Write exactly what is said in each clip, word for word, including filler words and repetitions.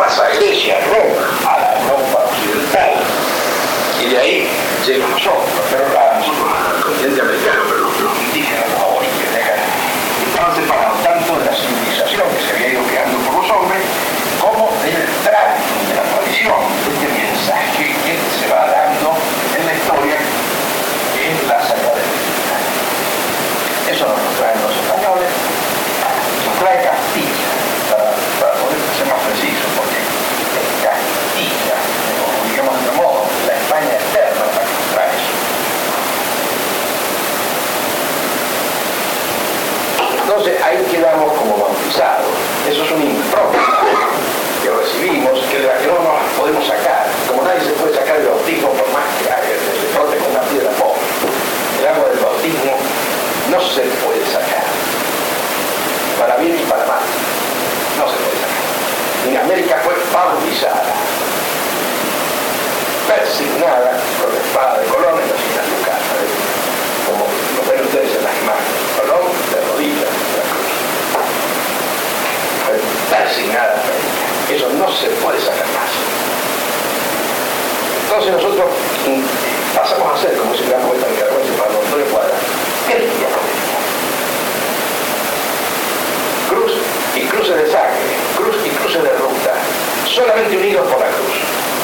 pasa a Grecia, a Roma, a la Europa occidental. Y de ahí llega a nosotros, pero a nosotros, al continente americano, pero los, los indígenas, los aborígenes de acá, estaban separados tanto de la civilización que se había ido creando por los hombres, como del tránsito, de la tradición, de este mensaje que se va dando en la historia en la Sagrada Escritura. Eso nos lo traen los españoles, nos trae Castilla, para, para poder ser más preciso, porque es Castilla, o digamos de otro modo, la España eterna la que nos trae eso. Entonces ahí quedamos como bautizados. Eso es un impronta que recibimos, que de la que no nos podemos sacar. Como nadie se puede sacar el bautismo por más que se frote con una piedra pobre. El agua del bautismo no se puede sacar. Para bien y para mal. No se puede sacar. En América fue bautizada, persignada con la espada de Colón en las Islas Lucas. Como lo ven ustedes en las imágenes. Colón de rodillas de la cruz. Persignada América. Eso no se puede sacar más. Entonces nosotros pasamos a ser, como si la poeta nicaragüense Pablo Antonio Cuadra, Cristian América. Cruz y cruces de sangre, cruz y cruces de ruta, solamente unidos por la cruz.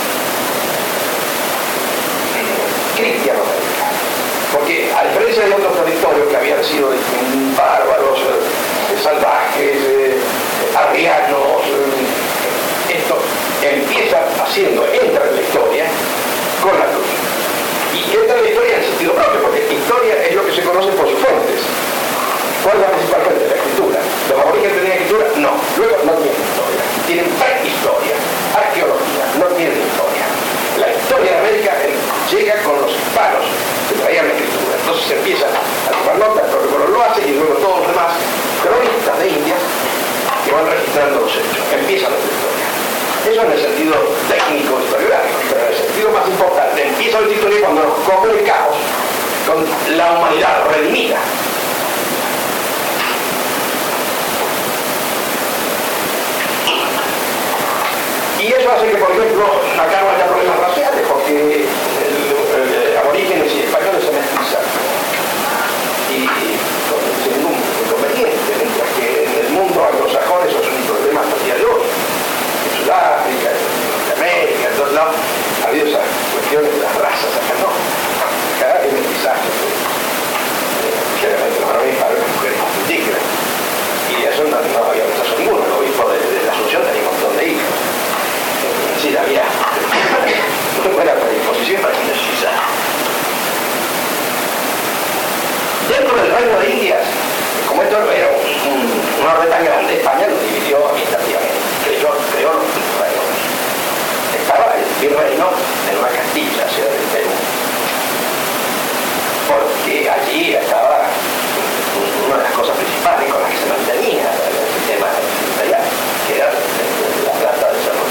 Cristian América. Porque a diferencia de otros territorios que habían sido bárbaros, eh, salvajes, eh, arrianos, eh, esto empieza haciendo, entra en la historia con la cruz. Y entra en la historia en sentido propio, porque historia es lo que se conoce por sus fuentes. ¿Cuál es la principal fuente? La escritura. ¿Los aborígenes tenían escritura? No. Luego no tienen historia. Tienen prehistoria, arqueología, no tienen historia. La historia de América eh, llega con los hispanos que traían la escritura. Entonces se empieza a tomar notas, el protocolo lo hace y luego todos los demás cronistas de India que van registrando los hechos. Empieza la historia. Eso en el sentido técnico historiográfico, pero en el sentido más importante, empieza la historia cuando nos coge el caos con la humanidad redimida. Y eso hace que, por ejemplo, acá no haya problemas raciales, porque el, el, el, aborígenes y españoles se mestizan. Y, y con, sin ningún inconveniente, mientras que en el mundo anglosajón eso es un problema hasta el día de hoy. En Sudáfrica, en Norteamérica, en todos lados, ha habido esas cuestiones de las razas, acá no. Acá hay mestizaje. Generalmente los varones para las mujeres indígenas. Y eso no, no había rechazo ninguno. El obispo de, de la Asunción tenía un montón de hijos. Sí, había muy buena predisposición para financiar. Dentro del Reino de Indias, como esto era un, un, un orden tan grande, España lo dividió administrativamente, creó, creó los reinos. Estaba el virreino de Nueva Castilla, ciudad del Perú, porque allí estaba una de las cosas principales con las que se mantenía el sistema imperial, que era la plata del Cerro.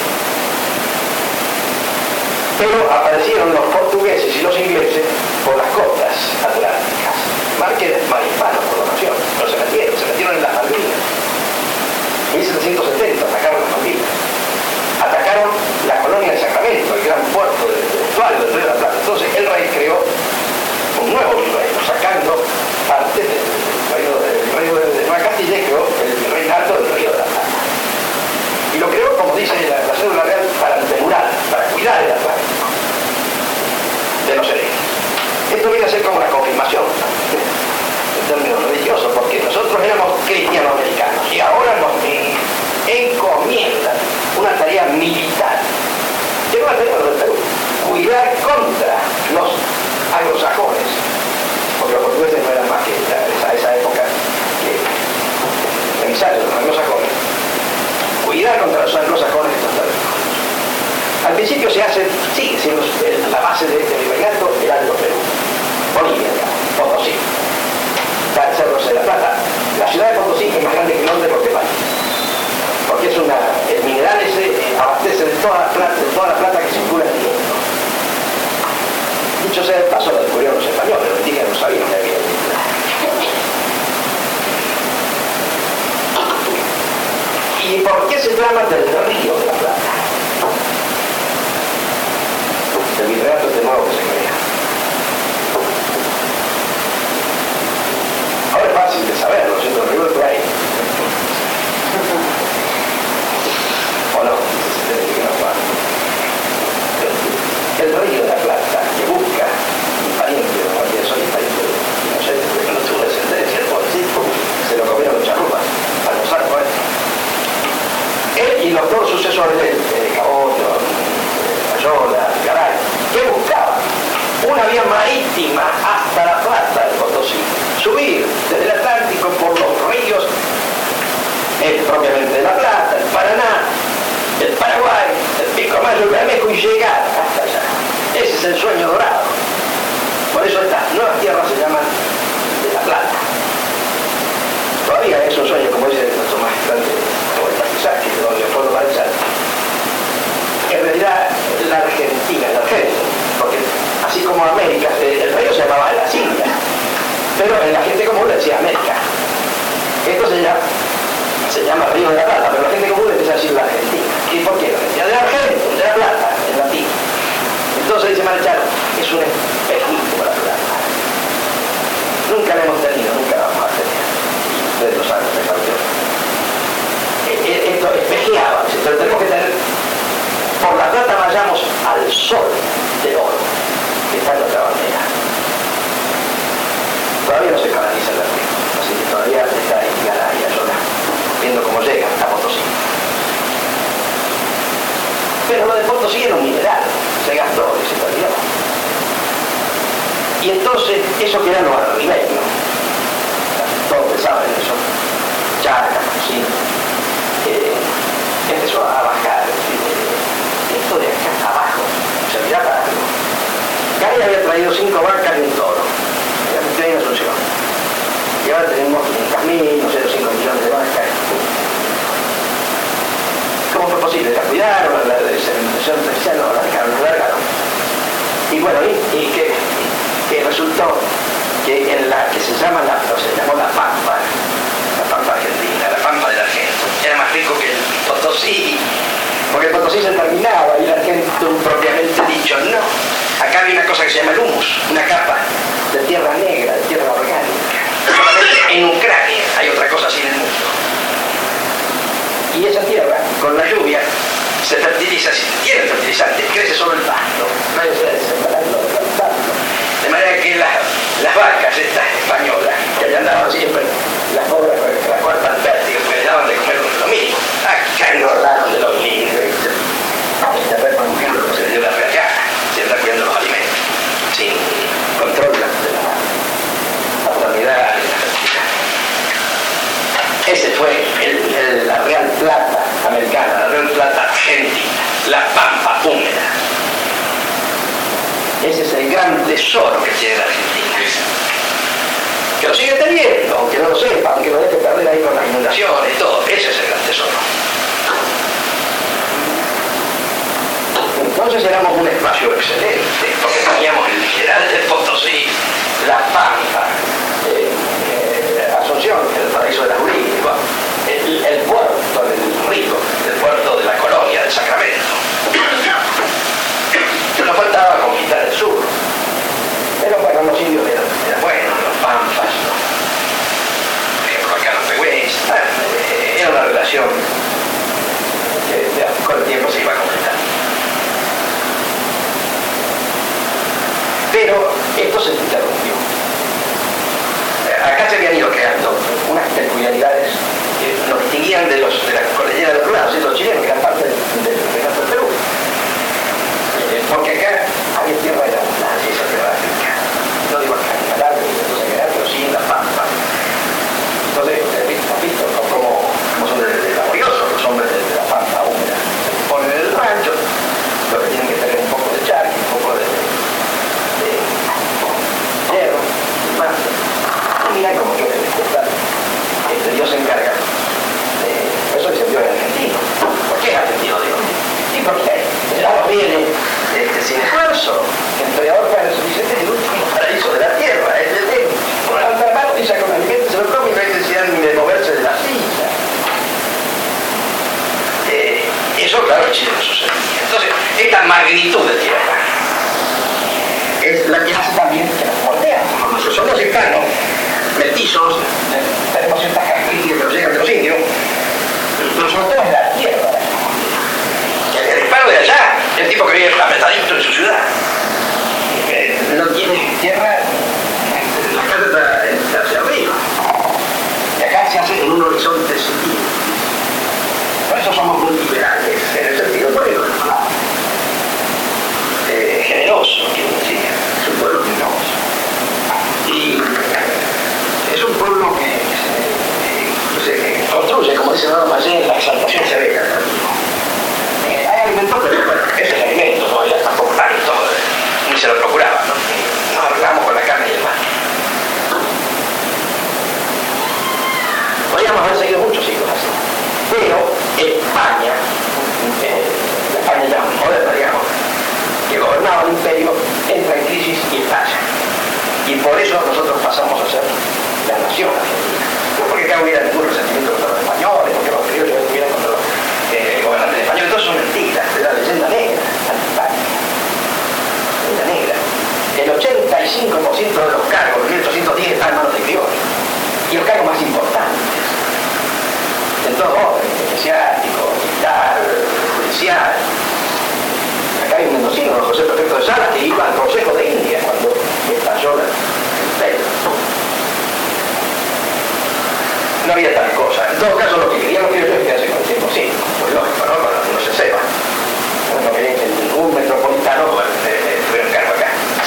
Pero aparecieron los portugueses y los ingleses por las costas atlánticas. Marques marispanos por la nación, pero se metieron, se metieron en las Malvinas. En mil setecientos setenta atacaron las Malvinas. Atacaron la colonia de Sacramento, el gran puerto del estuario del Río de la Plata. Entonces el rey creó un nuevo virreino, sacando parte del reino de, reino de, de Nueva Castilla y creó el virreinato del Río de la Plata. Y lo creó, como dice la, la cédula real, para antemurar, para cuidar el Atlántico de los herejes. Esto viene a ser como la confirmación en términos religiosos, porque nosotros éramos cristiano-americanos y ahora nos encomiendan una tarea militar. ¿Qué no la tenemos en el Perú? Cuidar contra los anglosajones, porque los portugueses no eran más que esa, esa época que emisarios de los anglosajones. Cuidar contra los anglosajones. Al principio se hace, sigue siendo la base de este virreinato el Alto Perú, Bolivia, Potosí, Cerro de la Plata. La ciudad de Potosí es más grande que Londres porque vale, porque es una, el mineral ese abastece de toda la plata, de toda la plata que circula en el mundo. Dicho sea de paso, lo descubrieron los españoles, los indígenas no sabían que había. Y ¿Y por qué se llama del Río de la Plata? El virreinato de nuevo que se crea. Ahora es fácil de saberlo, ¿cierto? El río de ahí. ¿O no? El Río de la Plata, que busca un pariente de María Solís, pariente inocente, porque no tuvo descendencia, el pobrecito, se lo comieron los charrupas, al almorzar con él. Él y los dos sucesores de él, eh, Caboto, Mayola, Garay, que buscaban una vía marítima hasta la Plata del Potosí, subir desde el Atlántico por los ríos, eh, propiamente de la Plata, el Paraná, el Paraguay, el Pilcomayo, el Bermejo y llegar hasta allá. Ese es el sueño dorado. Por eso estas nuevas tierras se llaman de la Plata. Todavía es un sueño, como dice nuestro magistrante, como el Partisac, de don Leopoldo Balzar. En realidad, la Argentina, el Argentina, porque así como América, el río se llamaba las Indias, pero en la gente común le decía América. Esto se llama, se llama Río de la Plata, pero la gente común le empieza a decir la Argentina. ¿Y por qué? La de la Argentina, de la Plata, en latín. Entonces dice Marcharo, es un espejismo la Plata. Nunca la hemos tenido, nunca la vamos a tener. Ustedes lo saben, me cambió. Esto espejeaba, pero tenemos que tener, por la Plata vayamos al sol del oro, que está en nuestra bandera. Todavía no se canaliza el río, así que todavía está en Garay, Ayola, viendo cómo llega a Potosí. Pero lo de Potosí era un mineral, se gastó y se perdió. Y entonces, eso que eran los arribeños, todos saben eso, Charcas, sí, eh, empezó a bajar, eh, esto de acá abajo, servirá para algo. Gary había traído cinco vacas y un toro, era mi en Asunción. Y ahora tenemos quinientas mil, no sé, cinco millones de vacas. ¿Cómo fue posible? La cuidaron, la cementación artificial, no, la dejaron, la largaron. Y bueno, y, y que, que resultó que en la que se llama la, o se llamó la Pampa, la Pampa Argentina, la Pampa del Argento, era más rico que el Potosí, porque el Potosí se terminaba y el Argento propiamente dicho, no. Acá hay una cosa que se llama el humus, una capa de tierra negra, de tierra orgánica. Solamente en Ucrania hay otra cosa así en el mundo. Y esa tierra, con la lluvia, se fertiliza, tiene fertilizante, crece solo el pasto, no hay necesidad de sembrarlo, de plantarlo. De manera que la, las vacas estas españolas, que allá andaban siempre, las pobres, las cuartas vértigas, porque les daban de comer lo mínimo. Acá engordaron de los niños. Esta vez, por ejemplo, se le dio la reacada, se anda cuidando los alimentos, sin control de la paternidad y la fertilidad. Ese fue el, el, la Real Plata americana, la Real Plata argentina, la Pampa húmeda. Ese es el gran tesoro que tiene la Argentina. Que lo sigue teniendo, aunque no lo sepa, aunque lo deje perder ahí con las inundaciones y todo. Ese es el gran tesoro. Entonces éramos un espacio excelente, porque teníamos el mineral del Potosí, la Pampa, eh, eh, Asunción, el paraíso de la Jurín, el, el puerto del Río, el puerto de la colonia del Sacramento. Nos faltaba conquistar el sur. Pero bueno, los indios eran, eran buenos, los pampas, ¿no? Por acá los pegües, eh, era una relación que ya, con el tiempo se iba a completar. Pero esto se interrumpió. Acá se habían ido creando unas peculiaridades que nos distinguían de, los, de la cordillera de los lados, los chilenos, que eran parte del regato del Perú. Eh, porque acá había tierra de abundancia, esa tierra rica. No digo acá en Calabria, entonces acá, pero sí en La Pampa. Entonces, ¿has visto cómo, cómo son de, de laboriosos los hombres de, de La Pampa húmeda? Se ponen en el rancho, lo que tienen que tener un poco de charqui, un poco de, de, de hierro, y más. Mira cómo quieren disfrutar. Este, Dios se encarga de eso y se Eso, claro, en Chile no sucedía. Entonces, esta magnitud de tierra es la que hace también que nos moldean. Nosotros somos hispanos, mestizos, tenemos ciertas características que nos llegan de los indios, pero sobre todo es la tierra. El, el hispano de allá, el tipo que vive apretadito en su ciudad, eh, no tiene tierra, la casa está, está hacia arriba. Y acá se hace en un horizonte sentido. Por eso somos muy liberales, en el sentido político de la palabra. Eh, generoso, quiero decir. Es un pueblo generoso. Y es un pueblo que, que, se, que se construye, como dice Nada más, en la exaltación severa. Eh, hay alimentos, pero bueno, ese es alimento, no había tampoco tanto, ni se lo procuraba, ¿no? Nos arreglamos con la carne y el mar. Podríamos haber seguido muchos siglos así. Pero España, eh, la España ya moderna, digamos, que gobernaba el imperio, entra en crisis y estalla. Y por eso nosotros pasamos a ser la nación argentina. No porque acá hubiera ningún resentimiento contra los españoles, porque los criollos estuvieran contra los eh, gobernantes españoles. Todo eso es mentira, es la leyenda negra anti-España. Leyenda negra. El ochenta y cinco por ciento de los cargos de mil ochocientos diez están en manos de criollos. Y los cargos más importantes, en todo orden, eclesiástico, militar, judicial. Acá hay un mendocino, don José Prefecto de Salas, que iba al Consejo de India cuando estalló el imperio. No había tal cosa. En todo caso, lo que querían los criollos es quedarse con el cien por ciento. Muy lógico, ¿no? Para que no se sepa. No querían que ningún metropolitano eh, tuviera un cargo acá.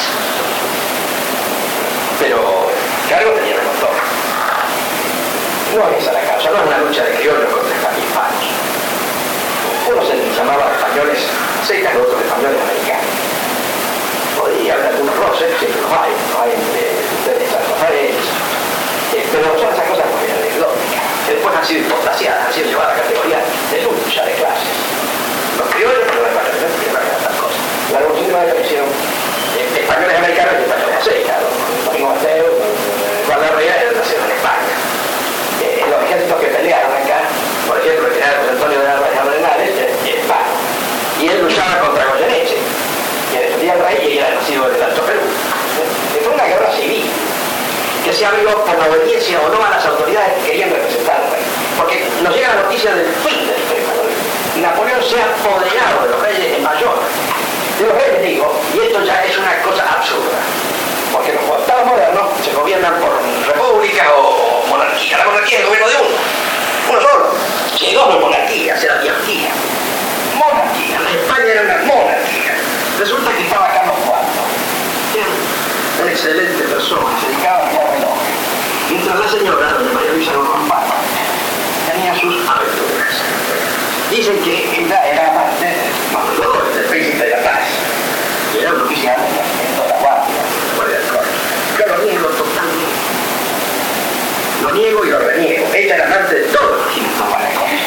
Pero cargo tenían un montón. No es esa la causa, no es una lucha de criollos contra hispanos. Uno se llamaba españoles secas, los otros españoles americanos. Podría haber algunos roces, siempre los hay, no hay de San Rafael, eh, pero son esas cosas muy anecdóticas, que después han sido hipostaciadas, han sido llevadas a categoría de lucha de clases. Los criollos, pero los españoles no tienen estas cosas. La revolución de Madrid hicieron eh, españoles americanos y españoles secas. Domingo Mateo, Juan Larrea eran nacidos en España. Eh, los ejércitos que pelearon acá, por ejemplo, el general José Antonio de Narváez Arenales, es hispano. Y él luchaba contra Goyeneche, que defendía al rey y era nacido del Alto Perú. Eh, fue una guerra civil, que se abrió por la obediencia o no a las autoridades que querían representar al rey. Porque nos llega la noticia del fin del imperio. Napoleón se ha apoderado de los reyes en mayor. De los reyes digo, y esto ya es una cosa absurda. Porque los estados modernos se gobiernan por república o monarquía. La monarquía es el gobierno de uno, uno solo. Si hay dos, no es monarquía, será diarquía. Monarquía, la España era una monarquía. Resulta que estaba Carlos cuarto, que era una excelente persona, se dedicaba a crear relojes. Mientras la señora, doña María Luisa Rompano, tenía sus aventuras. Dicen que ella era amante del príncipe de la paz. Y era un oficial del regimiento de la guardia, la guardia del corte. Yo lo niego totalmente. Lo niego y lo reniego. Ella era amante de todos los regimientos de la guardia del corte.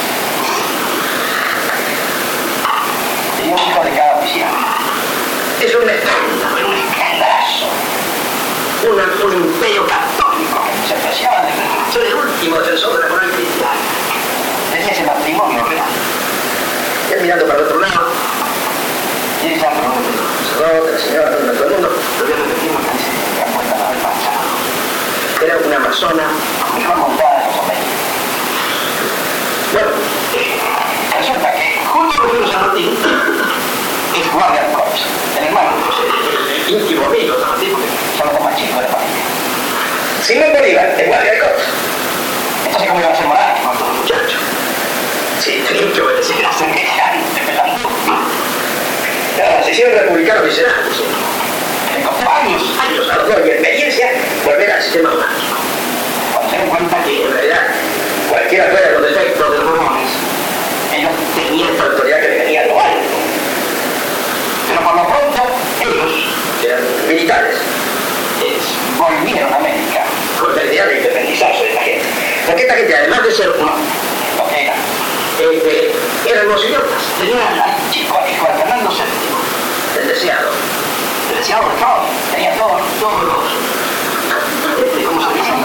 Tenía un hijo de cada oficial. Es un escándalo, un escandalazo. Una, un imperio católico que se apreciaba de ser el último defensor de la moral cristiana. Tenía ese matrimonio real. Él mirando para el otro lado. Y ella con un sacerdote, la señora, con todo el mundo. Lo voy a repetir lo que dice que han puesto la vez pasada. Era una amazona mejor montada de los hombres. Bueno, eh, resulta que junto con Julio San Martín es guardia del corps, el hermano de José, íntimo amigo de San Martín, porque son los dos más chicos de la familia. Simón Bolívar es guardia del corps. Entonces, ¿cómo iban a ser monárquicos todos los muchachos? Sí, tenían que obedecer a semejante pelandumba. Claro, se hicieron republicanos viscerales. Le costó años, años a los dos y experiencia volver al sistema monárquico. Cuando se dan cuenta que en realidad cualquiera fuera de los defectos de los Borbones, ellos tenían esta autoridad que les venía a lo alto. Pero por lo pronto, ellos, que eran militares, es, volvieron a América con la idea de independizarse de la gente. Porque esta gente, además de ser uno, lo que era, eh, eran los idiotas. Tenían al chico, al hijo de Fernando séptimo, el deseado, el deseado de Freud, tenía todos, todos los, este, ¿cómo se dice?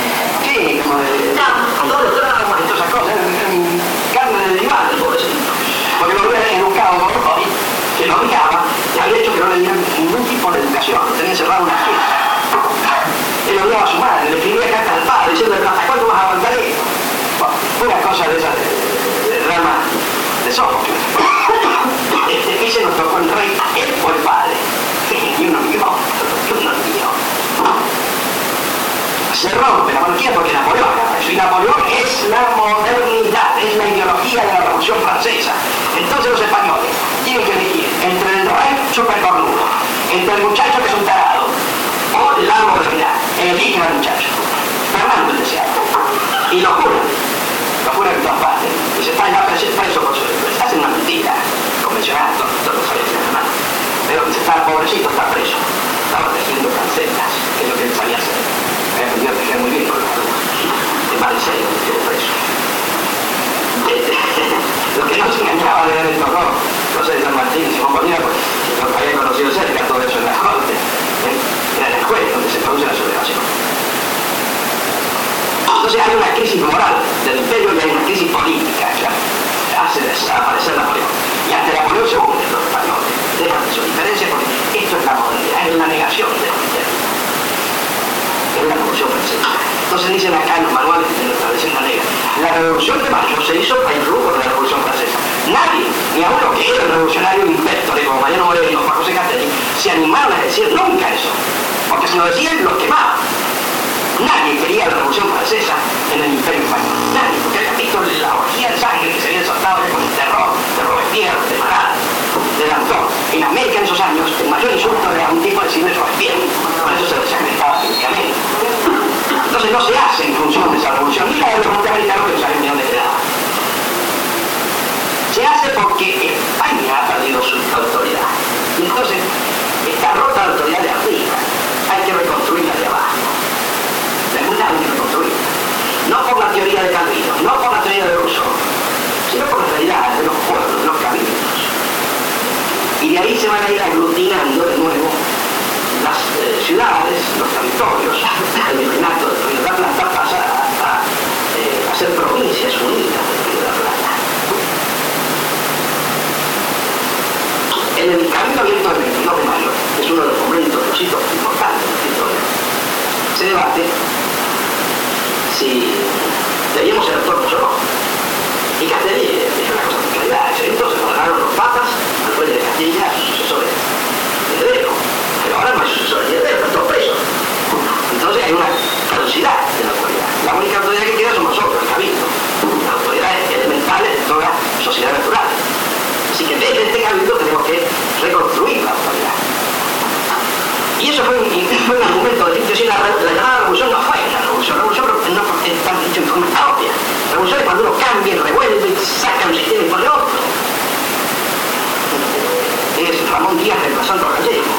Sí, como de, todos los traumas y todas esas cosas, eran carne de derivada, pobrecito. lo odiaba y había hecho que no le dieran ningún tipo de educación, lo tenía encerrado en una esquina. Él odiaba a su madre, le escribía cartas al padre diciendo, ¿hasta cuándo vas a aguantar esto? Bueno, una cosa de esas de, de, de drama de Sófocles. Este, ese nos tocó el rey, él fue el padre. Y uno mío, uno mío. Se rompe la monarquía porque Napoleón agarra eso. Y Napoleón es la modernidad, es la ideología de la Revolución Francesa. Entonces los españoles tienen que elegir entre el rey supercornudo, entre el muchacho que es un tarado, o la modernidad. Eligen al muchacho. Fernando el deseado. Y lo juran. Lo juran en todas partes. Y se está ya preso por su... Está haciendo una mentira convencional, todos, todos lo sabían, hermano. Pero se está pobrecito, está preso. Estaba tejiendo cancetas, que es lo que él sabía hacer. Me he aprendido a tejer muy bien con los alumnos. De más de seis, me quedé preso. Lo que no se engañaba de ver el torno, no sé, de San Martín, Simón Bolívar, pues lo que había conocido cerca, todo eso en la corte, ¿eh? Era en la escuela donde se produce la sublevación. Entonces hay una crisis moral del imperio y hay una crisis política que hace desaparecer Napoleón. Y ante Napoleón se unen los españoles, dejan de su diferencia porque esto es la modernidad, es la negación de los imperios. Es la Revolución Francesa. Entonces dicen acá en los manuales de nuestra vecina negra, la Revolución de Mayo se hizo para el rumbo de la Revolución Francesa. Nadie, ni aun lo que era el revolucionario Inspector, como Mariano Moreno o Juan José Castelli, se animaron a decir nunca eso. Porque si lo decían, los quemaban. Nadie quería la Revolución Francesa en el Imperio Español. Nadie, porque habían visto la orgía de sangre que se había soltado con el terror de Robespierre, de Marat, de Danton. En América en esos años, el mayor insulto era un tipo decirle Robespierre. Por eso se desacreditaba científicamente. Entonces no se hace en función de esa revolución, ni la de los norteamericanos que no saben ni dónde quedaba. Se hace porque España ha perdido su autoridad. Y entonces, esta rota autoridad de arriba, hay que reconstruirla de abajo. De alguna hay que reconstruirla. No por la teoría de Calvino, no por la teoría de Rousseau, sino por la realidad de los pueblos, de los caminos. Y de ahí se van a ir aglutinando de nuevo las eh, ciudades, los territorios, el virreinato del Río de la Plata pasa a, a, eh, a ser provincias unidas del Río de la Plata. En el Cabildo Abierto del veintidós de mayo, que es uno de los momentos, los hitos importantes de la historia, se debate si debíamos ser autónomos o no. Y Castelli dice una cosa con claridad. Entonces ordenaron los papas al rey de Castilla, a sus sucesores heredero. Pero ahora no hay sucesores herederos, están todos presos. Entonces hay una caducidad de la autoridad. La única autoridad que queda somos nosotros, el Cabildo. Las autoridades elementales de toda sociedad natural. Así que desde este Cabildo tenemos que reconstruir la autoridad. Y eso fue un, fue un argumento de decir, la, la llamada revolución no fue la revolución. La revolución no está dicho en forma propia. La revolución es cuando uno cambia, revuelve, saca un sistema y pone otro. Es Ramón Díaz reemplazando a Gallego.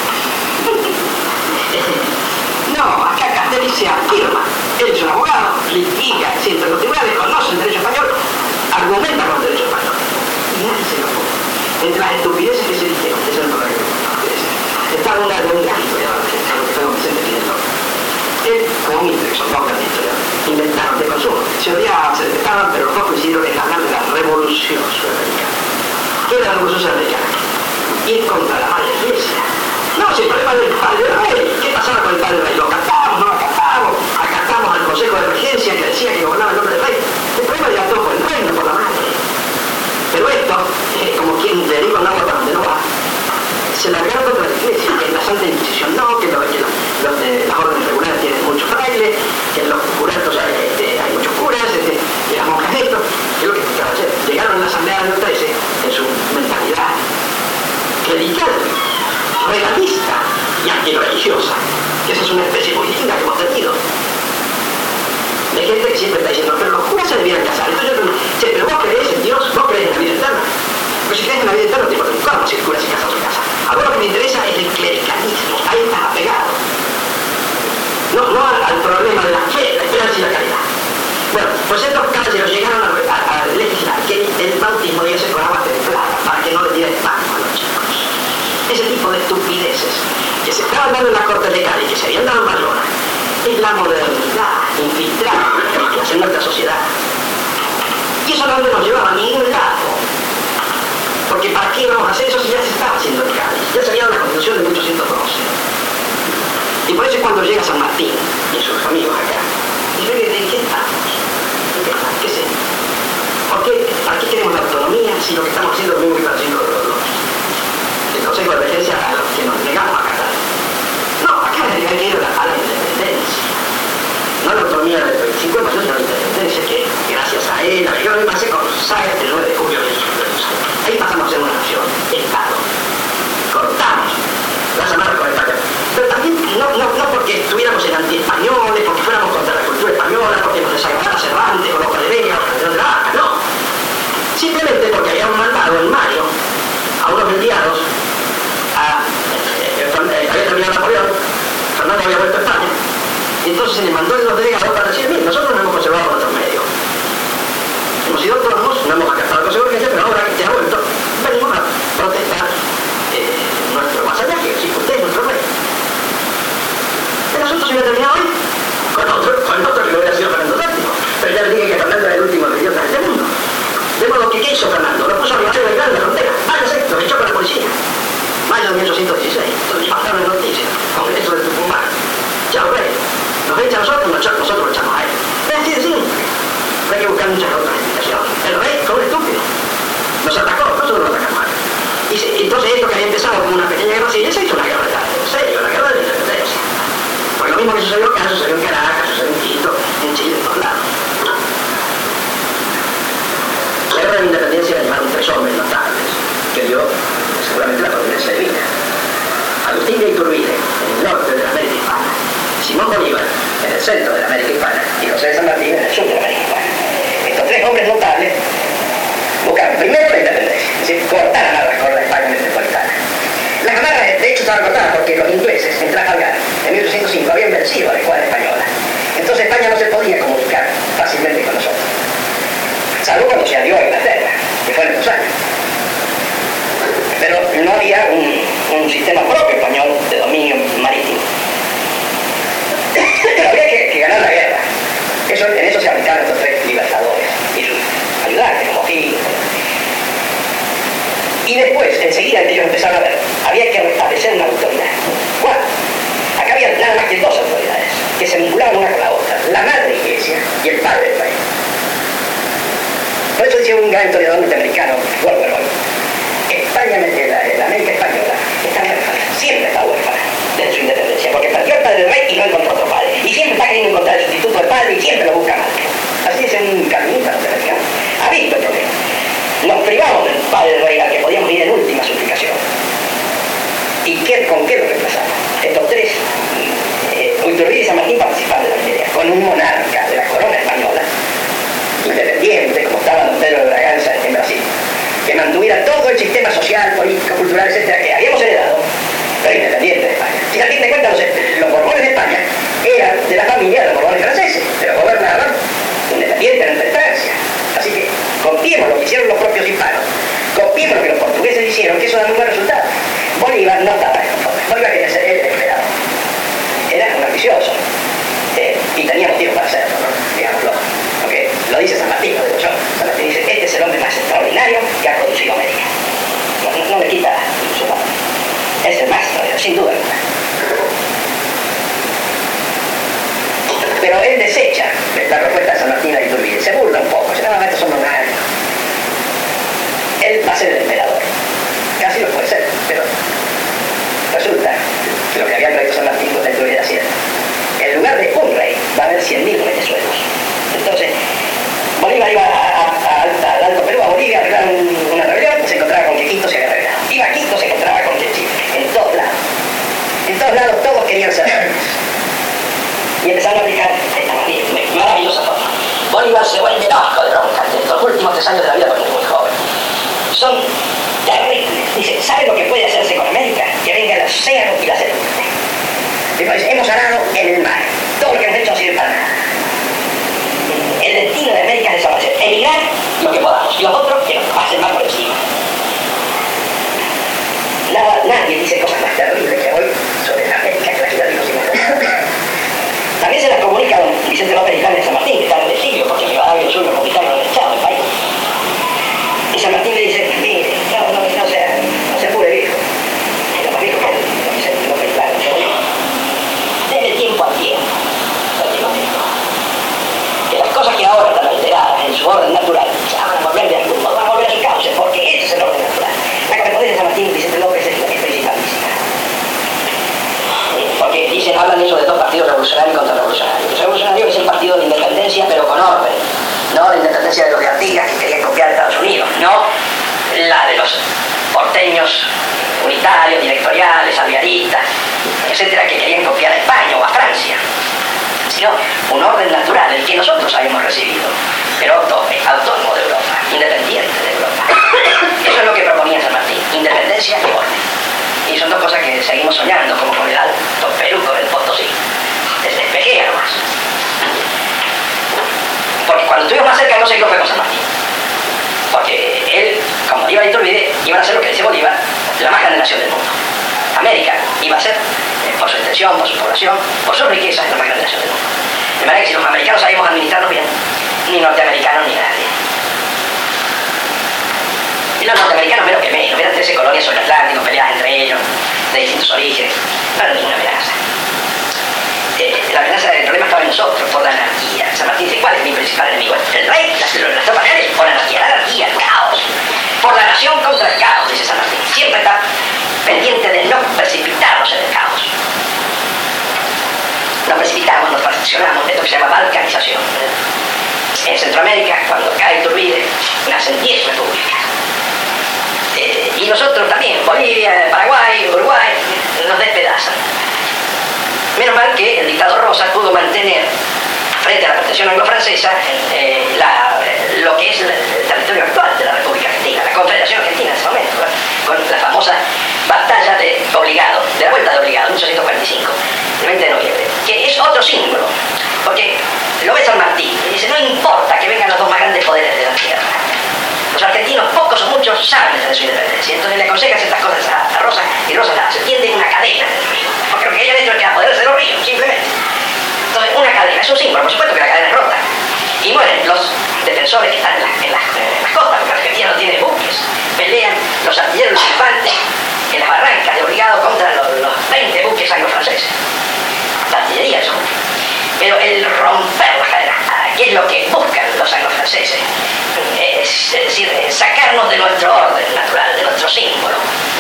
No, acá Castelli se afirma. Él es un abogado, litiga, siempre los tribunales, conoce el derecho español, argumenta con el derecho español. Y nadie se lo pone. Entre las estupideces que se dijeron, que es el problema que está una de un gran historiador, que es lo que tengo que ser entendiendo. Él, como Mitre, que son dos grandes historiadores, inventaron de consumo. Se odiaban, se detestaban, pero los dos coincidieron en hablar de la revolución sudamericana. ¿Qué es la revolución sudamericana? Ir contra la madre iglesia. No, si el problema del padre rey, ¿qué pasaba con el padre rey? ¿Lo acatamos, no lo acatamos? Acatamos al consejo de regencia que decía que gobernaba el nombre del rey. El problema era todo por el rey, no por la madre. Pero esto, es como quien deriva un agua para donde no va, se largaron contra la iglesia, que en la Santa Inquisición no, que, lo, que lo, los de las órdenes regulares tienen muchos frailes, que en los curatos este, hay muchos curas, este, y las monjas esto, que es lo que escuchaba ayer. Llegaron a la Asamblea del trece en su mentalidad clerical, regalista y antirreligiosa, que esa es una especie muy distinta que hemos tenido. Hay gente que siempre está diciendo, pero los curas se debieran casar. Entonces yo pregunto, che, pero vos creés en Dios, vos creés en la vida eterna. Pero si crees en la vida eterna, te importa un cuarto si el cura se casa o se casa. A vos lo que me interesa es el clericalismo, ahí estás apegado. No, no al, al problema de la fe, la esperanza y la caridad. Bueno, pues estos caballeros llegaron a, a, a legislar que el bautismo debía ser con agua templada, para que no le diera espanto a los chicos. Ese tipo de estupideces que se estaban dando en las cortes de Cádiz, que se habían dado en Barcelona, es la modernidad infiltrada en nuestra sociedad. Y eso no nos llevaba a ningún lado. Porque ¿para qué vamos a hacer eso si ya se está por eso es cuando llega San Martín y sus amigos acá. Y yo le digo, ¿en qué estamos? ¿En qué estamos? ¿Qué sé? ¿Por qué aquí tenemos la autonomía si lo que estamos haciendo es lo mismo que están haciendo los, los, el Consejo de Regencia a los que nos negamos a acatar? No, acá hay que ir a la, a la independencia. No la autonomía del veinticinco de mayo, sino la independencia que gracias a él, a yo me pasé con Sáenz el nueve de julio de ahí pasamos a ser una nación, Estado. Cortamos las amarras con España. Pero también no, no, no porque estuviéramos en anti-españoles, porque fuéramos contra la cultura española, porque nos desagradara Cervantes o Lope de Vega o Calderón de la Barca, no. Simplemente porque habíamos mandado en mayo a unos enviados a... Eh, eh, había terminado Napoleón, Fernando había vuelto a España, y entonces se le mandó a los delegados para decir, mire, nosotros nos hemos conservado por otros medios. Hemos sido autónomos, no hemos acatado el Consejo de Regencia, pero ahora que ya ha vuelto, venimos a protestar eh, nuestro más allá, que si usted es nuestro rey. El asunto se hubiera terminado hoy con otro, con otro que lo hubiera sido Fernando séptimo. Pero ya le dije que Fernando era el último de idiotas de este mundo. De modo que, ¿qué hizo Fernando? Lo puso a arriba de la frontera. Váyase, lo echó con la policía. Mayo de mil ochocientos dieciséis. Entonces pasaron las noticias. Congreso de Tucumán. Chao, rey. Nos echa a nosotros, nosotros lo echamos a él. Es así de simple. Hay que buscar muchas otras explicaciones. El rey fue un estúpido. Nos atacó, nosotros lo atacamos a él. Y se, entonces esto que había empezado como una pequeña guerra civil se hizo una guerra de serio, la guerra de la independencia. Pues lo mismo que sucedió acá, sucedió en Caracas, sucedió en Quito, en Chile, en todos lados. La guerra de la independencia la llamaron tres hombres notables, que dio seguramente la providencia divina. Agustín de Iturbide, en el norte de la América Hispana, Simón Bolívar, en el centro de la América Hispana, y José de San Martín, en el sur de la América Hispana. Estos tres hombres notables buscaron primero la independencia, es decir, cortar amarras con la España metropolitana. Las amarras, de hecho, estaban cortadas porque los ingleses en Trafalgar, en mil ochocientos cinco, habían vencido a la escuadra española. Entonces España no se podía comunicar fácilmente con nosotros, salvo cuando se alió a Inglaterra, que fue en estos años. Pero no había un, un sistema propio español de dominio marítimo. Pero había que, que ganar la guerra. Eso, en eso se aplicaron estos tres libertadores y sus ayudantes, como Gil. Y después, enseguida que ellos empezaron a ver, había que restablecer una autoridad. ¿Cuál? Acá había nada más que dos autoridades, que se vinculaban una con la otra, la madre iglesia y el padre del país. Por eso decía un gran historiador norteamericano, Wolverine, España, la, la América española, está huérfana, siempre está huérfana desde su independencia, porque perdió el padre del rey y no encontró otro padre. Y siempre está queriendo encontrar el sustituto del padre y siempre lo busca mal. Así dice un caminista norteamericano. Ha visto el problema. Nos privamos del padre del rey al que podíamos ir en última suplicación. ¿Y qué, con qué lo reemplazamos? Estos tres, eh, Iturbide y San Martín participaron de la pelea, con un monarca de la corona española, independiente, como estaba don Pedro de Braganza en Brasil, que mantuviera todo el sistema social, político, cultural, etcétera, que habíamos heredado, pero independiente de España. Si a fin de cuentas, los, los Borbones de España eran de la familia de los Borbones franceses, pero gobernaban independientemente de Francia. Así que copiemos lo que hicieron los propios hispanos, copiemos lo que los portugueses hicieron, que eso da muy buen resultado. Bolívar no estaba desconforme, Bolívar quería ser el emperador. Era un ambicioso, eh, y tenía motivo para hacerlo, ¿no? Digámoslo. Porque lo dice San Martín, lo digo yo. San Martín dice, este es el hombre más extraordinario que ha producido América. No, no, no le quita su nombre. Es el más extraordinario, sin duda alguna. Pero él desecha la propuesta de San Martín a Iturbide, se burla un poco, dice, no, estos son monarcas. Él va a ser el emperador. Casi lo puede ser, pero resulta que lo que había traído San Martín con Iturbide era cierto. En lugar de un rey, va a haber cien mil venezuelos. Entonces, Bolívar iba al Alto Perú, a Bolivia, a arreglar un, una rebelión, se encontraba con que Quito se había rebelado. Iba a Quito, se encontraba con que Chile, en todos lados. En todos lados todos querían ser reyes. Y empezaron a aplicar esta maravillosa forma. Bolívar se vuelve loco de bronca en estos últimos tres años de la vida porque es muy joven. Son terribles. Dice, ¿sabe lo que puede hacerse con América? Que venga el océano y la serpiente. Después, hemos arado en el mar. Todo lo que hemos hecho no sirve para nada. El destino de América es desaparecer. Emigrar lo que podamos. Y los otros que nos pasen más por encima. Nada, nadie dice cosas más terribles que hoy sobre la América que la ciudad de los También se las comunica a don Vicente López Islández de San Martín, que está en el exilio, porque Rivadavia y el sur republicano lo han echado del país. Y San Martín le dice, mire, no, no, no sea, no se apure viejo. Era más viejo que don Vicente López Islández. venían los porteños unitarios, directoriales, alvearistas, etcétera, que querían copiar a España o a Francia, sino un orden natural, el que nosotros habíamos recibido, pero autónomo de Europa, independiente de Europa. Eso es lo que proponía San Martín, independencia y orden. Y son dos cosas que seguimos soñando, como con el Alto Perú, con el Potosí. Les despejea nomás. Porque cuando estuvimos más cerca no sé qué fue con San Martín. Porque él, como Bolívar y Iturbide, iban a ser lo que decía Bolívar, la más grande nación del mundo. América iba a ser, eh, por su extensión, por su población, por su riqueza, la más grande nación del mundo. De manera que si los americanos sabíamos administrarnos bien, ni norteamericanos ni nadie. Y los norteamericanos menos que menos, eran trece colonias sobre el Atlántico, peleadas entre ellos, de distintos orígenes, no era ninguna amenaza. Eh, la amenaza del problema estaba en nosotros, por la anarquía. San Martín dice, ¿cuál es mi principal enemigo? ¿El rey? ¿Las, las tropas reales? ¿O la anarquía? La anarquía, el caos. Por la nación contra el caos, dice San Martín. Siempre está pendiente de no precipitarnos en el caos. Nos precipitamos, nos fraccionamos, esto que se llama balcanización. En Centroamérica, cuando cae Iturbide, nacen diez repúblicas. Eh, y nosotros también, Bolivia, Paraguay, Uruguay, nos despedazan. Menos mal que el dictador Rosas pudo mantener, frente a la protección anglo-francesa, eh, la, lo que es el, el territorio actual de la República Argentina, la Confederación Argentina en ese momento, ¿verdad? Con la famosa batalla de Obligado, de la Vuelta de Obligado, mil ochocientos cuarenta y cinco, el veinte de noviembre, que es otro símbolo, porque lo ve San Martín y dice, no importa que vengan los dos más grandes poderes de la tierra. Los argentinos, pocos o muchos, saben de su independencia. Entonces le aconsejan estas cosas a, a Rosas, y Rosas se tiende una cadena de enemigos. Porque lo que hay adentro es que apoderarse de los ríos, simplemente. Entonces, una cadena, es un símbolo, por supuesto que la cadena es rota. Y mueren los defensores que están en, la, en, las, en las costas, porque Argentina no tiene buques. Pelean los artilleros y los infantes en las barrancas de Obligado contra los, los veinte buques anglo-franceses. La artillería son. Pero el romper la cadena, ¿qué es lo que buscan los anglo-franceses? Es, es decir, sacarnos de nuestro orden natural, de nuestro símbolo.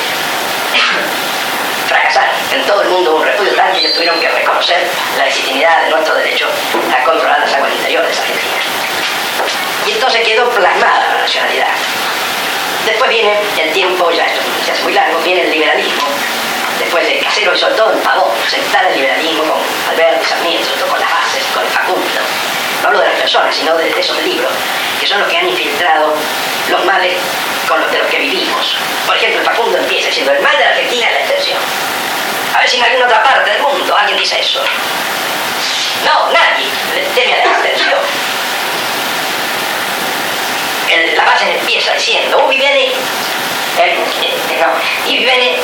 Fracasar. En todo el mundo hubo un repudio tal que ellos tuvieron que reconocer la legitimidad de nuestro derecho a controlar las aguas interiores de Argentina. Y entonces quedó plasmada la nacionalidad. Después viene el tiempo, ya esto se hace muy largo, viene el liberalismo. Después de Casero y sobre todo en Pavón, sentar el liberalismo con Alberti, Sarmiento, sobre todo con las bases, con el Facundo. No hablo de las personas, sino de, de esos libros, que son los que han infiltrado los males con los de los que vivimos. Por ejemplo, el Facundo empieza diciendo, el mal de la Argentina es la extensión. A ver si en alguna otra parte del mundo alguien dice eso. No, nadie le teme a la extensión. El, la base empieza diciendo, ubi viene, el, eh, no, ibi viene,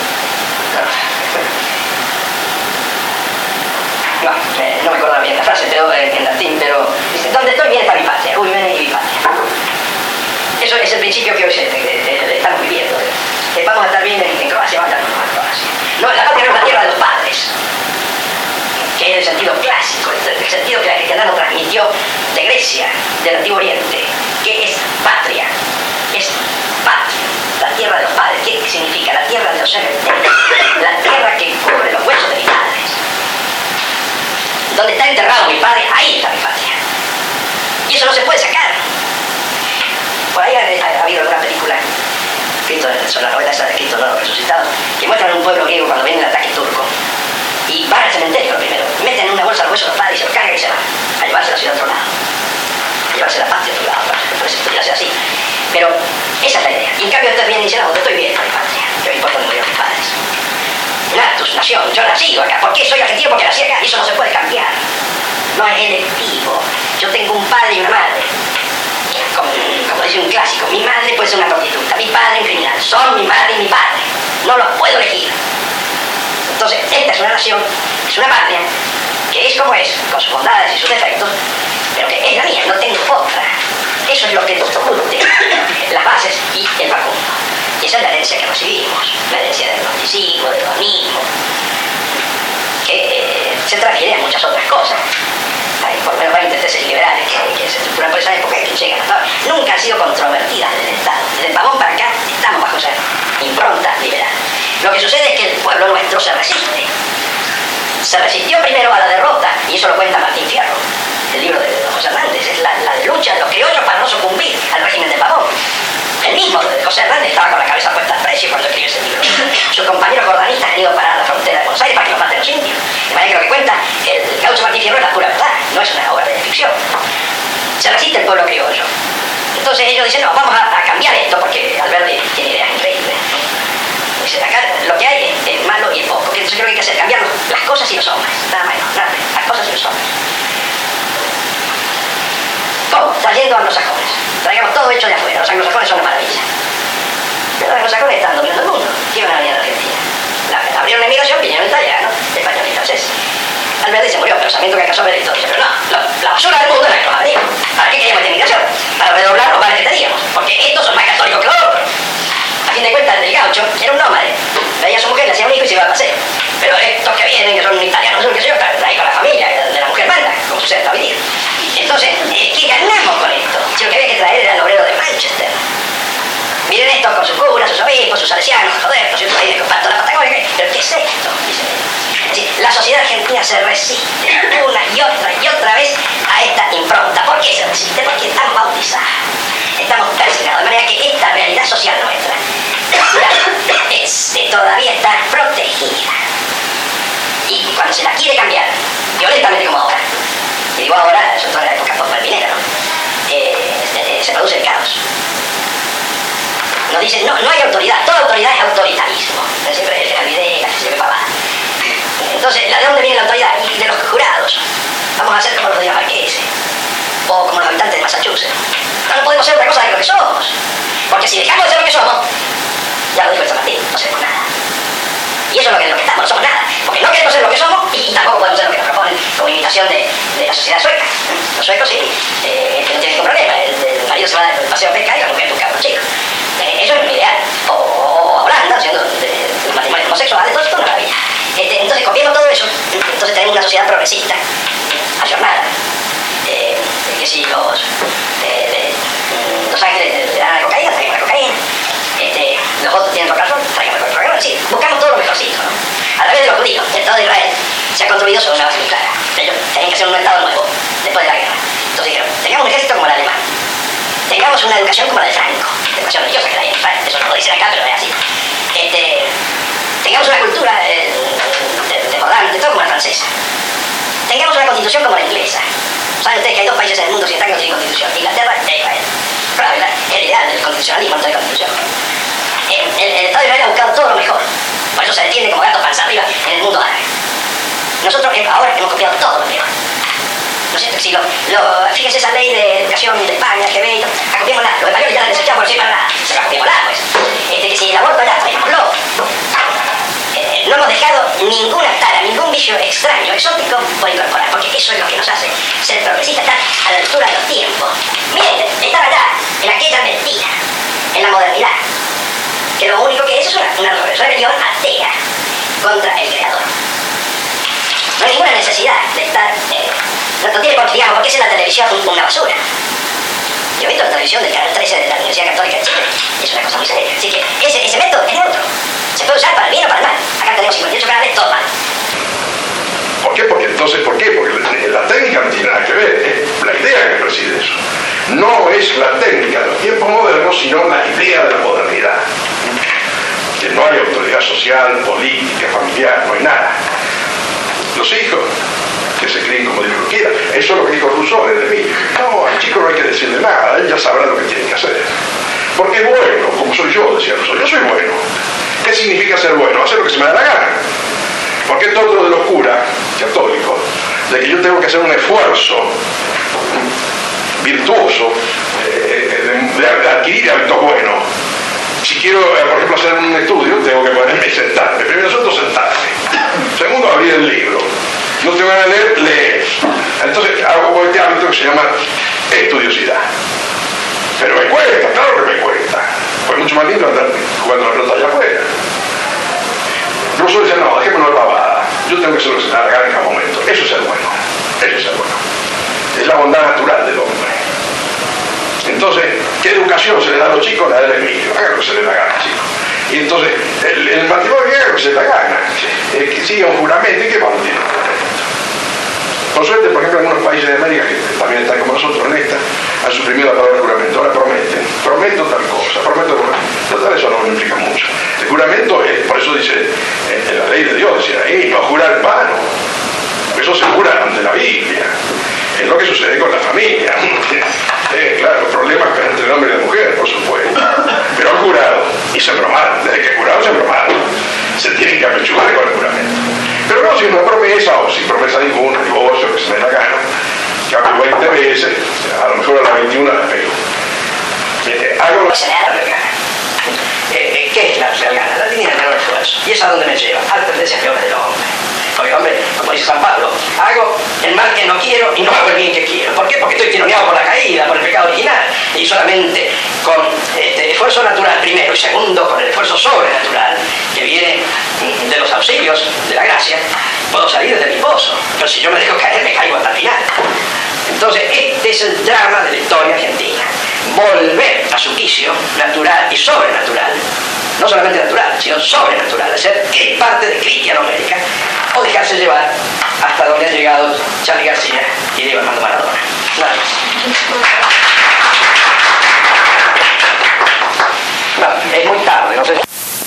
no, eh, no me acuerdo bien la frase, pero en, en latín, pero dice, donde estoy viene está mi patria, ubi viene y mi patria. Eso es el principio que hoy se, eh, eh, estamos viviendo. Eh, vamos a estar bien en, en Croacia, vamos a estar bien en Croacia. No, la patria no es la tierra de los padres, que es el sentido clásico, el, el sentido que la cristiandad nos transmitió de Grecia, del Antiguo Oriente, que es patria, es patria, la tierra de los padres. ¿Qué significa? La tierra de los cementerios, la tierra que cubre los huesos de mis padres. Donde está enterrado mi padre, ahí está mi patria. Y eso no se puede sacar. Por ahí ha, ha, ha habido una película, Cristo, sobre la novela esa de Cristo no resucitado, que muestran un pueblo griego cuando viene el ataque turco. Y van al cementerio lo primero, meten en una bolsa los huesos de los padres y se los cargan y se van a llevarse la ciudad a otro lado. A llevarse la patria a otro lado, pues esto ya así. Pero esa es la idea. Y en cambio ustedes vienen y dicen, no, estoy bien con mi patria, que me importa morir a mis padres. Natus, nación, yo nací acá. ¿Por qué soy argentino? Porque nací acá. Y eso no se puede cambiar. No es electivo. Yo tengo un padre y una madre. Como, como dice un clásico, mi madre puede ser una prostituta, mi padre un criminal. Son mi madre y mi padre. No los puedo elegir. Entonces, esta es una nación, es una patria, que es como es, con sus bondades y sus defectos, pero que es la mía, no tengo otra. Eso es lo que discute las bases y el Facundo. Y esa es la herencia que recibimos, la herencia del gnosticismo, del humanismo, que eh, se transfiere a muchas otras cosas. Hay por lo menos veinte tesis liberales que, que se estructuran por esa época y que llegan hasta ahora. Nunca han sido controvertidas desde el Estado. Desde Pavón para acá estamos bajo esa impronta liberal. Lo que sucede es que el pueblo nuestro se resiste. Se resistió primero a la derrota, y eso lo cuenta Martín Fierro, el libro de don José Hernández, es la, la lucha de los criollos para no sucumbir al régimen de Pavón. El mismo de José Hernández estaba con la cabeza infierno es la pura verdad, no es una obra de ficción. Se resiste el pueblo criollo. Entonces ellos dicen, no, vamos a, a cambiar esto, porque Alberti tiene ideas increíbles. Dicen, acá lo que hay es, es malo y es poco. Entonces creo que hay que hacer, cambiar las cosas y los hombres. Nada más, nada más, las cosas y los hombres. ¿Cómo? Trayendo anglosajones. Traigamos todo hecho de afuera. Los anglosajones son una maravilla. Pero los anglosajones están dominando el mundo. ¿Quién van a venir a la Argentina? La, abrieron la emigración, vinieron italianos, españoles y franceses. Alberti se murió, pero Sarmiento que alcanzó a ver esto. Dice, pero no, la, la basura del mundo es la que nos abrimos. ¿Para qué queríamos esta inmigración? Para redoblar los males que teníamos. Porque estos son más católicos que los otros. A fin de cuentas, el gaucho era un nómade. Veía a su mujer, le hacía un hijo y se iba a paseo. Pero estos que vienen, que son italianos, que sé yo, están ahí con la familia, de la mujer manda, como sucede hoy día. Entonces, ¿qué ganamos con esto? Si lo que había que traer era el obrero de Manchester. Miren esto con sus curas, sus obispos, sus salesianos, joder, ¿no es cierto? Ahí de comparto la Patagonia. ¿Pero qué es esto? Dice. Es decir, la sociedad argentina se resiste una y otra y otra vez a esta impronta. ¿Por qué se resiste? Porque están bautizados. Estamos persinados. De manera que esta realidad social nuestra es, todavía está protegida. Y cuando se la quiere cambiar, violentamente como ahora, y digo ahora, sobre todo en la época post-malvinera, ¿no? Eh, eh, se produce el caos. Nos dicen, no, no hay autoridad, toda autoridad es autoritarismo. Siempre es la idea que se ve pavada. Entonces, ¿de dónde viene la autoridad? Y de los jurados. Vamos a hacer como los dinamarqueses, o como los habitantes de Massachusetts. No, no podemos ser otra cosa de lo que somos. Porque si dejamos de ser lo que somos, ya lo dijo el San Martín, no seremos nada. Y eso es lo que, lo que estamos, no somos nada. Porque no queremos ser lo que somos y tampoco podemos ser lo que nos proponen como imitación de, de la sociedad sueca. Los suecos sí, eh, que no tienen ningún problema. El, el marido se va del paseo a pescar y la mujer busca a los chicos. Eh, eso es un ideal. O, o Holanda, siendo de, de matrimonio homosexual, todo esto es una maravilla. Este, entonces, copiando todo eso, entonces tenemos una sociedad progresista, ayornada. Eh, que si los, eh, de, los ángeles le dan la cocaína, traigamos la cocaína. Este, los otros tienen rock and roll, traigamos el rock and roll. Es decir, buscamos todo lo mejorcito, ¿no? A través de los judíos, el Estado de Israel se ha construido sobre una base muy clara. Ellos tenían que hacer un Estado nuevo después de la guerra. Entonces dijeron, tengamos un ejército como el alemán. Tengamos una educación como la de Franco, la educación religiosa que la hay en Israel, eso no lo dicen acá, pero es así. Este, tengamos una cultura eh, de, de modern, de todo como la francesa. Tengamos una constitución como la inglesa. Saben ustedes que hay dos países en el mundo sin tienen constitución, Inglaterra e Israel. Claro, es el ideal del constitucionalismo, no de constitución. El, el, el Estado de Israel ha buscado todo lo mejor. Por eso se defiende como gato panza arriba en el mundo árabe. Nosotros ahora hemos copiado todo lo mejor. ¿No es cierto? Si lo, lo, fíjese esa ley de educación de España, que ve, acopiémosla. Los españoles ya la desechamos por decir para nada. Se la copiémosla, pues. Este, que si el aborto ya, traigámoslo. Eh, no hemos dejado ninguna tara, ningún vicio extraño, exótico por incorporar, porque eso es lo que nos hace ser progresistas, estar a la altura de los tiempos. Miren, estar allá, en aquella mentira, en la modernidad, que lo único que es es una, una rebelión atea contra el Creador. No hay ninguna necesidad de estar... Eh, no, no tiene por qué, digamos, porque es en la televisión una basura. Yo he visto la televisión del canal trece de la Universidad Católica de Chile. Es una cosa muy seria. Así que ese, ese método es neutro. Se puede usar para el bien o para el mal. Acá tenemos cincuenta y ocho canales, todo mal. ¿Por qué? Porque entonces, ¿por qué? Porque la técnica no tiene nada que ver. Es la idea que preside eso. No es la técnica de los tiempos modernos, sino la idea de la modernidad. Que no hay autoridad social, política, familiar, no hay nada. Los hijos, que se creen como Dios lo quiera. Eso es lo que dijo Rousseau desde mí. No, al chico no hay que decirle nada, él ya sabrá lo que tiene que hacer. Porque es bueno, como soy yo, decía Rousseau. Yo soy bueno. ¿Qué significa ser bueno? Hacer lo que se me da la gana. Porque es todo de los curas católicos, de que yo tengo que hacer un esfuerzo virtuoso eh, de, de adquirir hábitos buenos. Si quiero, eh, por ejemplo, hacer un estudio, tengo que ponerme y sentarme. Primero asunto, sentarme. Segundo, abrir el libro. No te van a leer, leer. Entonces hago este hábito que se llama estudiosidad. Pero me cuesta, claro que me cuesta. Pues mucho más lindo andar jugando la pelota allá afuera. Rousseau decía, no, dejémonos la pavada. Yo tengo que ser lo que se me da la gana en cada momento. Eso es ser bueno. Eso es ser bueno. Es la bondad natural del hombre. Entonces, ¿qué educación se le da a los chicos? La del Emilio. Hagan lo que se les da gana, chicos. Y entonces, el, el matrimonio haga lo que se les da gana. Eh, que siga un juramento. ¿Y qué valor tiene un juramento? Por suerte, por ejemplo, en algunos países de América, que también están como nosotros en esta, han suprimido la palabra juramento. Ahora prometen. Prometo tal cosa. Prometo tal cosa. Total, eso no implica mucho. El juramento es, por eso dice en, en la ley de Dios, decía ahí, no jurar en vano. Eso se jura ante la vida. sembró mal, desde que juraron sembró mal. Se tienen que apechugar con el juramento. Pero no, si una promesa o sin promesa ninguna, divorcio, que se me da la gana, que hago veinte veces, a lo mejor a la veintiuna la pego. Eh, hago la... Se le da la real gana. Eh, eh, ¿Qué es la real gana? La línea de menor esfuerzo. ¿Y eso a dónde me lleva? Al tendencia peor del hombre. Porque, hombre, como dice San Pablo, hago el mal que no quiero y no hago el bien que quiero. ¿Por qué? Porque estoy tironeado por la caída, por el pecado original. Y solamente con este esfuerzo natural primero y segundo con el esfuerzo sobrenatural que viene de los auxilios de la gracia, puedo salir de mi pozo. Pero si yo me dejo caer, me caigo hasta el final. Entonces, este es el drama de la historia argentina. Volver a su quicio natural y sobrenatural. No solamente natural, sino sobrenatural. Hacer que parte de Cristianoamérica o dejarse llevar hasta donde ha llegado Charly García y Diego Armando Maradona. Nada más.